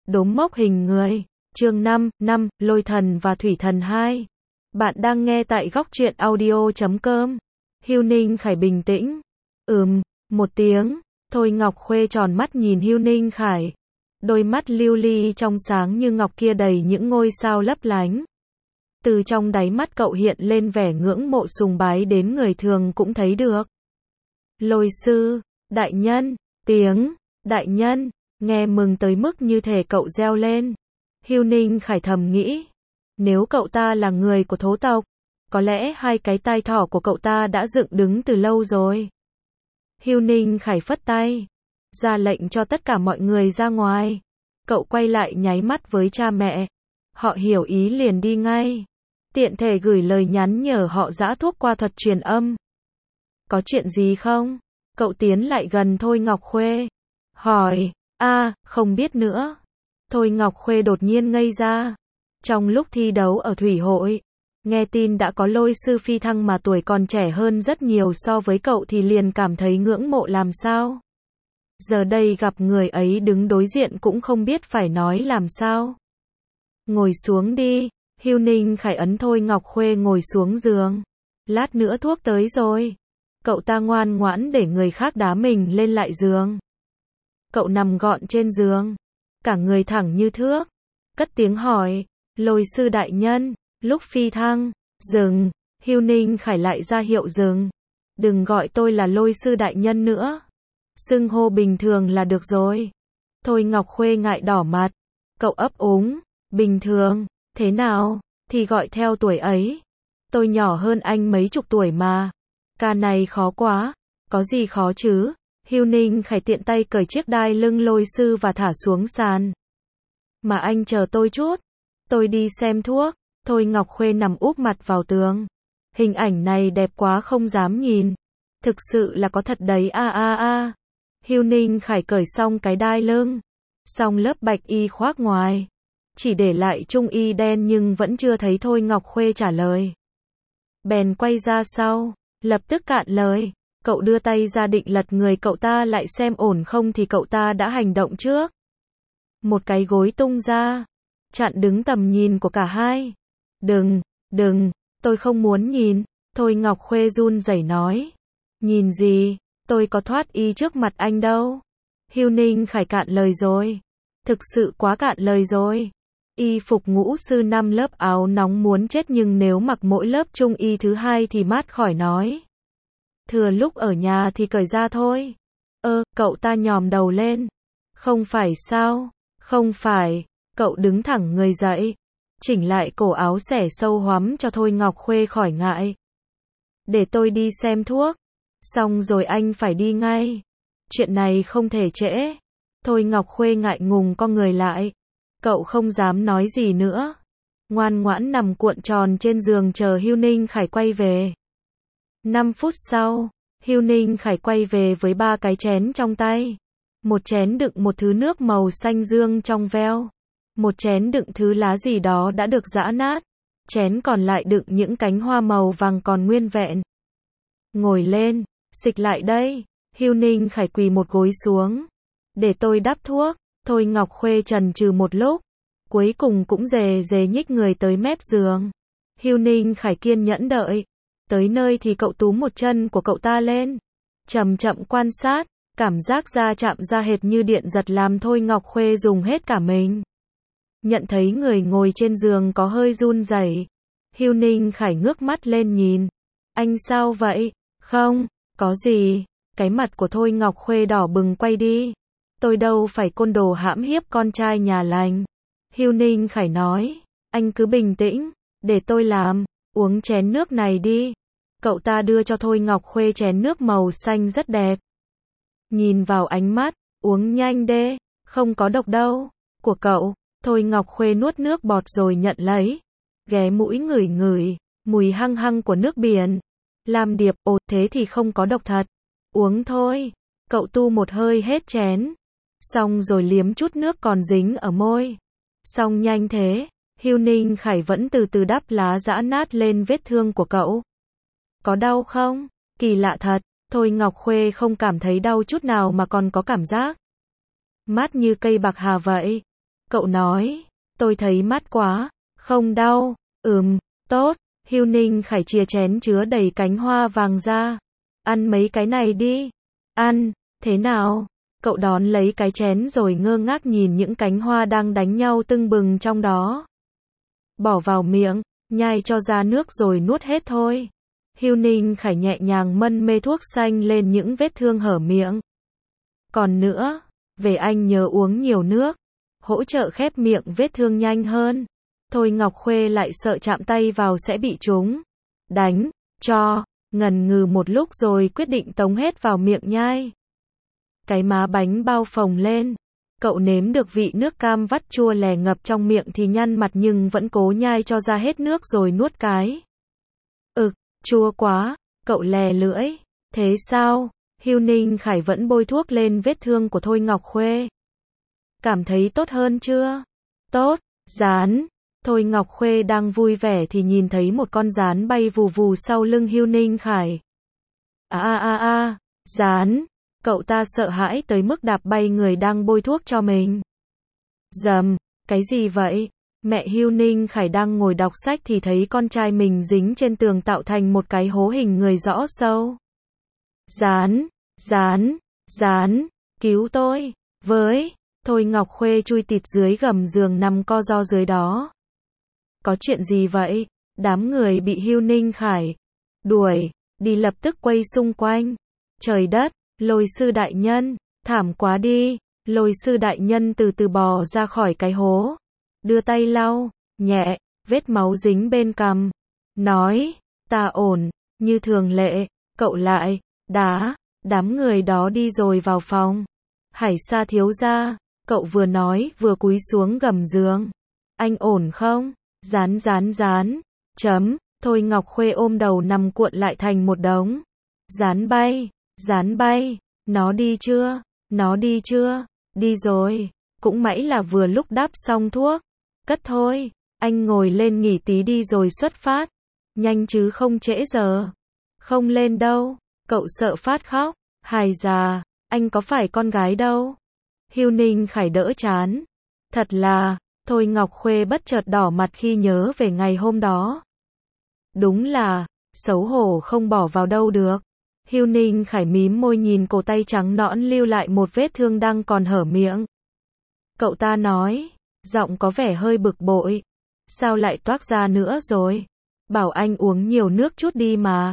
Đốm mốc hình người. Chương 5, Lôi thần và Thủy thần 2. Bạn đang nghe tại góc truyện audio.com. Hưu Ninh Khải bình tĩnh. Một tiếng. Thôi Ngọc Khuê tròn mắt nhìn Hưu Ninh Khải. Đôi mắt lưu ly trong sáng như ngọc kia đầy những ngôi sao lấp lánh. Từ trong đáy mắt cậu hiện lên vẻ ngưỡng mộ sùng bái đến người thường cũng thấy được. Lôi sư, đại nhân, tiếng, đại nhân, nghe mừng tới mức như thể cậu reo lên. Hưu Ninh Khải thầm nghĩ, nếu cậu ta là người của thố tộc, có lẽ hai cái tai thỏ của cậu ta đã dựng đứng từ lâu rồi. Hưu Ninh Khải phất tay, ra lệnh cho tất cả mọi người ra ngoài. Cậu quay lại nháy mắt với cha mẹ. Họ hiểu ý liền đi ngay. Tiện thể gửi lời nhắn nhờ họ giã thuốc qua thuật truyền âm. Có chuyện gì không? Cậu tiến lại gần Thôi Ngọc Khuê. Hỏi, không biết nữa. Thôi Ngọc Khuê đột nhiên ngây ra. Trong lúc thi đấu ở thủy hội, nghe tin đã có lôi sư phi thăng mà tuổi còn trẻ hơn rất nhiều so với cậu thì liền cảm thấy ngưỡng mộ làm sao. Giờ đây gặp người ấy đứng đối diện cũng không biết phải nói làm sao. Ngồi xuống đi. Hưu Ninh Khải ấn Thôi Ngọc Khuê ngồi xuống giường. Lát nữa thuốc tới rồi. Cậu ta ngoan ngoãn để người khác đá mình lên lại giường. Cậu nằm gọn trên giường, cả người thẳng như thước. Cất tiếng hỏi, lôi sư đại nhân, lúc phi thăng, dừng. Hưu Ninh Khải lại ra hiệu dừng. Đừng gọi tôi là lôi sư đại nhân nữa. Xưng hô bình thường là được rồi. Thôi Ngọc Khuê ngại đỏ mặt. Cậu ấp úng, bình thường, thế nào, thì gọi theo tuổi ấy. Tôi nhỏ hơn anh mấy chục tuổi mà. Ca này khó quá. Có gì khó chứ? Hưu Ninh Khải tiện tay cởi chiếc đai lưng lôi sư và thả xuống sàn. Mà anh chờ tôi chút. Tôi đi xem thuốc. Thôi Ngọc Khuê nằm úp mặt vào tường. Hình ảnh này đẹp quá không dám nhìn. Thực sự là có thật đấy Hưu Ninh Khải cởi xong cái đai lưng. Xong lớp bạch y khoác ngoài. Chỉ để lại trung y đen nhưng vẫn chưa thấy Thôi Ngọc Khuê trả lời. Bèn quay ra sau. Lập tức cạn lời. Cậu đưa tay ra định lật người cậu ta lại xem ổn không thì cậu ta đã hành động trước. Một cái gối tung ra. Chặn đứng tầm nhìn của cả hai. Đừng, tôi không muốn nhìn. Thôi Ngọc Khuê run rẩy nói. Nhìn gì, tôi có thoát y trước mặt anh đâu. Hưu Ninh Khải cạn lời rồi. Thực sự quá cạn lời rồi. Y phục ngũ sư 5 lớp áo nóng muốn chết nhưng nếu mặc mỗi lớp trung y thứ 2 thì mát khỏi nói. Thừa lúc ở nhà thì cởi ra thôi. Cậu ta nhòm đầu lên. Không phải sao? Không phải. Cậu đứng thẳng người dậy. Chỉnh lại cổ áo xẻ sâu hoắm cho Thôi Ngọc Khuê khỏi ngại. Để tôi đi xem thuốc. Xong rồi anh phải đi ngay. Chuyện này không thể trễ. Thôi Ngọc Khuê ngại ngùng co người lại. Cậu không dám nói gì nữa. Ngoan ngoãn nằm cuộn tròn trên giường chờ Hưu Ninh Khải quay về. 5 phút sau, Hưu Ninh Khải quay về với 3 cái chén trong tay. Một chén đựng một thứ nước màu xanh dương trong veo. Một chén đựng thứ lá gì đó đã được giã nát. Chén còn lại đựng những cánh hoa màu vàng còn nguyên vẹn. Ngồi lên, xịch lại đây. Hưu Ninh Khải quỳ một gối xuống. Để tôi đắp thuốc. Thôi Ngọc Khuê chần chừ một lúc. Cuối cùng cũng dề nhích người tới mép giường. Hưu Ninh Khải kiên nhẫn đợi. Tới nơi thì cậu túm một chân của cậu ta lên. Chậm chậm quan sát. Cảm giác da chạm da hệt như điện giật làm Thôi Ngọc Khuê dùng hết cả mình. Nhận thấy người ngồi trên giường có hơi run rẩy. Hưu Ninh Khải ngước mắt lên nhìn. Anh sao vậy? Không, có gì. Cái mặt của Thôi Ngọc Khuê đỏ bừng quay đi. Tôi đâu phải côn đồ hãm hiếp con trai nhà lành. Hưu Ninh Khải nói. Anh cứ bình tĩnh. Để tôi làm. Uống chén nước này đi. Cậu ta đưa cho Thôi Ngọc Khuê chén nước màu xanh rất đẹp. Nhìn vào ánh mắt. Uống nhanh đê. Không có độc đâu. Của cậu. Thôi Ngọc Khuê nuốt nước bọt rồi nhận lấy. Ghé mũi ngửi. Mùi hăng hăng của nước biển. Lam Điệp, thế thì không có độc thật. Uống thôi. Cậu tu một hơi hết chén. Xong rồi liếm chút nước còn dính ở môi. Xong nhanh thế. Hưu Ninh Khải vẫn từ từ đắp lá giã nát lên vết thương của cậu. Có đau không? Kỳ lạ thật. Thôi Ngọc Khuê không cảm thấy đau chút nào mà còn có cảm giác mát như cây bạc hà vậy. Cậu nói, tôi thấy mát quá, không đau, tốt, Hưu Ninh Khải chia chén chứa đầy cánh hoa vàng ra. Ăn mấy cái này đi. Ăn, thế nào? Cậu đón lấy cái chén rồi ngơ ngác nhìn những cánh hoa đang đánh nhau tưng bừng trong đó. Bỏ vào miệng, nhai cho ra nước rồi nuốt hết thôi. Hưu Ninh Khải nhẹ nhàng mân mê thuốc xanh lên những vết thương hở miệng. Còn nữa, về anh nhớ uống nhiều nước, hỗ trợ khép miệng vết thương nhanh hơn. Thôi Ngọc Khuê lại sợ chạm tay vào sẽ bị chúng đánh cho, ngần ngừ một lúc rồi quyết định tống hết vào miệng nhai. Cái má bánh bao phồng lên, cậu nếm được vị nước cam vắt chua lè ngập trong miệng thì nhăn mặt nhưng vẫn cố nhai cho ra hết nước rồi nuốt cái. Chua quá, cậu lè lưỡi. Thế sao? Hưu Ninh Khải vẫn bôi thuốc lên vết thương của Thôi Ngọc Khuê. Cảm thấy tốt hơn chưa? Tốt, gián. Thôi Ngọc Khuê đang vui vẻ thì nhìn thấy một con gián bay vù vù sau lưng Hưu Ninh Khải. Gián. Cậu ta sợ hãi tới mức đạp bay người đang bôi thuốc cho mình. Dầm, cái gì vậy? Mẹ Hưu Ninh Khải đang ngồi đọc sách thì thấy con trai mình dính trên tường tạo thành một cái hố hình người rõ sâu. Gián, cứu tôi, với. Thôi Ngọc Khuê chui tịt dưới gầm giường nằm co ro dưới đó. Có chuyện gì vậy? Đám người bị Hưu Ninh Khải đuổi đi lập tức quay xung quanh. Trời đất, Lôi sư đại nhân, thảm quá đi. Lôi sư đại nhân từ từ bò ra khỏi cái hố, đưa tay lau nhẹ vết máu dính bên cằm, nói, ta ổn. Như thường lệ, cậu lại đá đám người đó đi rồi vào phòng. Hải Sa thiếu gia, cậu vừa nói vừa cúi xuống gầm giường. Anh ổn không? Dán. Thôi Ngọc Khuê ôm đầu nằm cuộn lại thành một đống. Dán bay, nó đi chưa? Đi rồi, cũng mãi là vừa lúc đáp xong thuốc. Cất thôi, anh ngồi lên nghỉ tí đi rồi xuất phát. Nhanh chứ không trễ giờ. Không lên đâu, cậu sợ phát khóc. Hài già, anh có phải con gái đâu. Hưu Ninh Khải đỡ chán. Thật là, Thôi Ngọc Khuê bất chợt đỏ mặt khi nhớ về ngày hôm đó. Đúng là, xấu hổ không bỏ vào đâu được. Hưu Ninh Khải mím môi nhìn cổ tay trắng nõn lưu lại một vết thương đang còn hở miệng. Cậu ta nói, giọng có vẻ hơi bực bội. Sao lại toác ra nữa rồi? Bảo anh uống nhiều nước chút đi mà.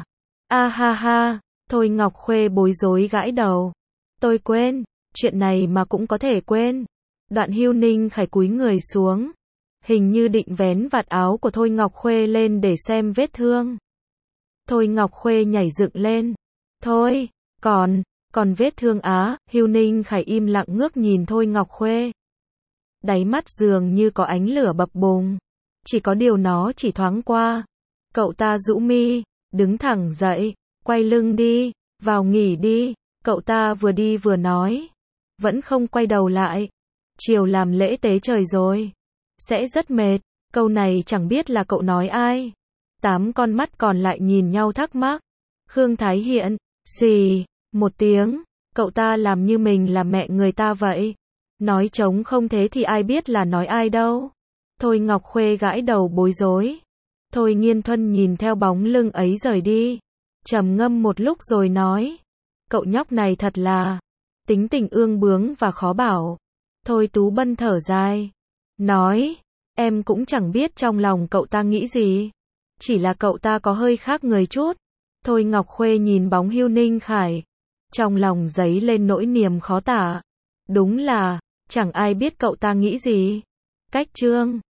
Ha. Thôi Ngọc Khuê bối rối gãi đầu. Tôi quên, chuyện này mà cũng có thể quên. Đoạn Hưu Ninh Khải cúi người xuống, hình như định vén vạt áo của Thôi Ngọc Khuê lên để xem vết thương. Thôi Ngọc Khuê nhảy dựng lên. Thôi, còn vết thương á. Hưu Ninh Khải im lặng ngước nhìn Thôi Ngọc Khuê. Đáy mắt dường như có ánh lửa bập bùng. Chỉ có điều nó chỉ thoáng qua. Cậu ta rũ mi, đứng thẳng dậy, quay lưng đi, vào nghỉ đi. Cậu ta vừa đi vừa nói, vẫn không quay đầu lại. Chiều làm lễ tế trời rồi, sẽ rất mệt. Câu này chẳng biết là cậu nói ai. 8 con mắt còn lại nhìn nhau thắc mắc. Khương Thái Hiện, xì, một tiếng, cậu ta làm như mình là mẹ người ta vậy. Nói trống không thế thì ai biết là nói ai đâu. Thôi Ngọc Khuê gãi đầu bối rối. Thôi Nghiên Thuân nhìn theo bóng lưng ấy rời đi, trầm ngâm một lúc rồi nói, cậu nhóc này thật là tính tình ương bướng và khó bảo. Thôi Tú Bân thở dài, nói, em cũng chẳng biết trong lòng cậu ta nghĩ gì, chỉ là cậu ta có hơi khác người chút. Thôi Ngọc Khuê nhìn bóng Hưu Ninh Khải, trong lòng dấy lên nỗi niềm khó tả. Đúng là, chẳng ai biết cậu ta nghĩ gì. Cách chương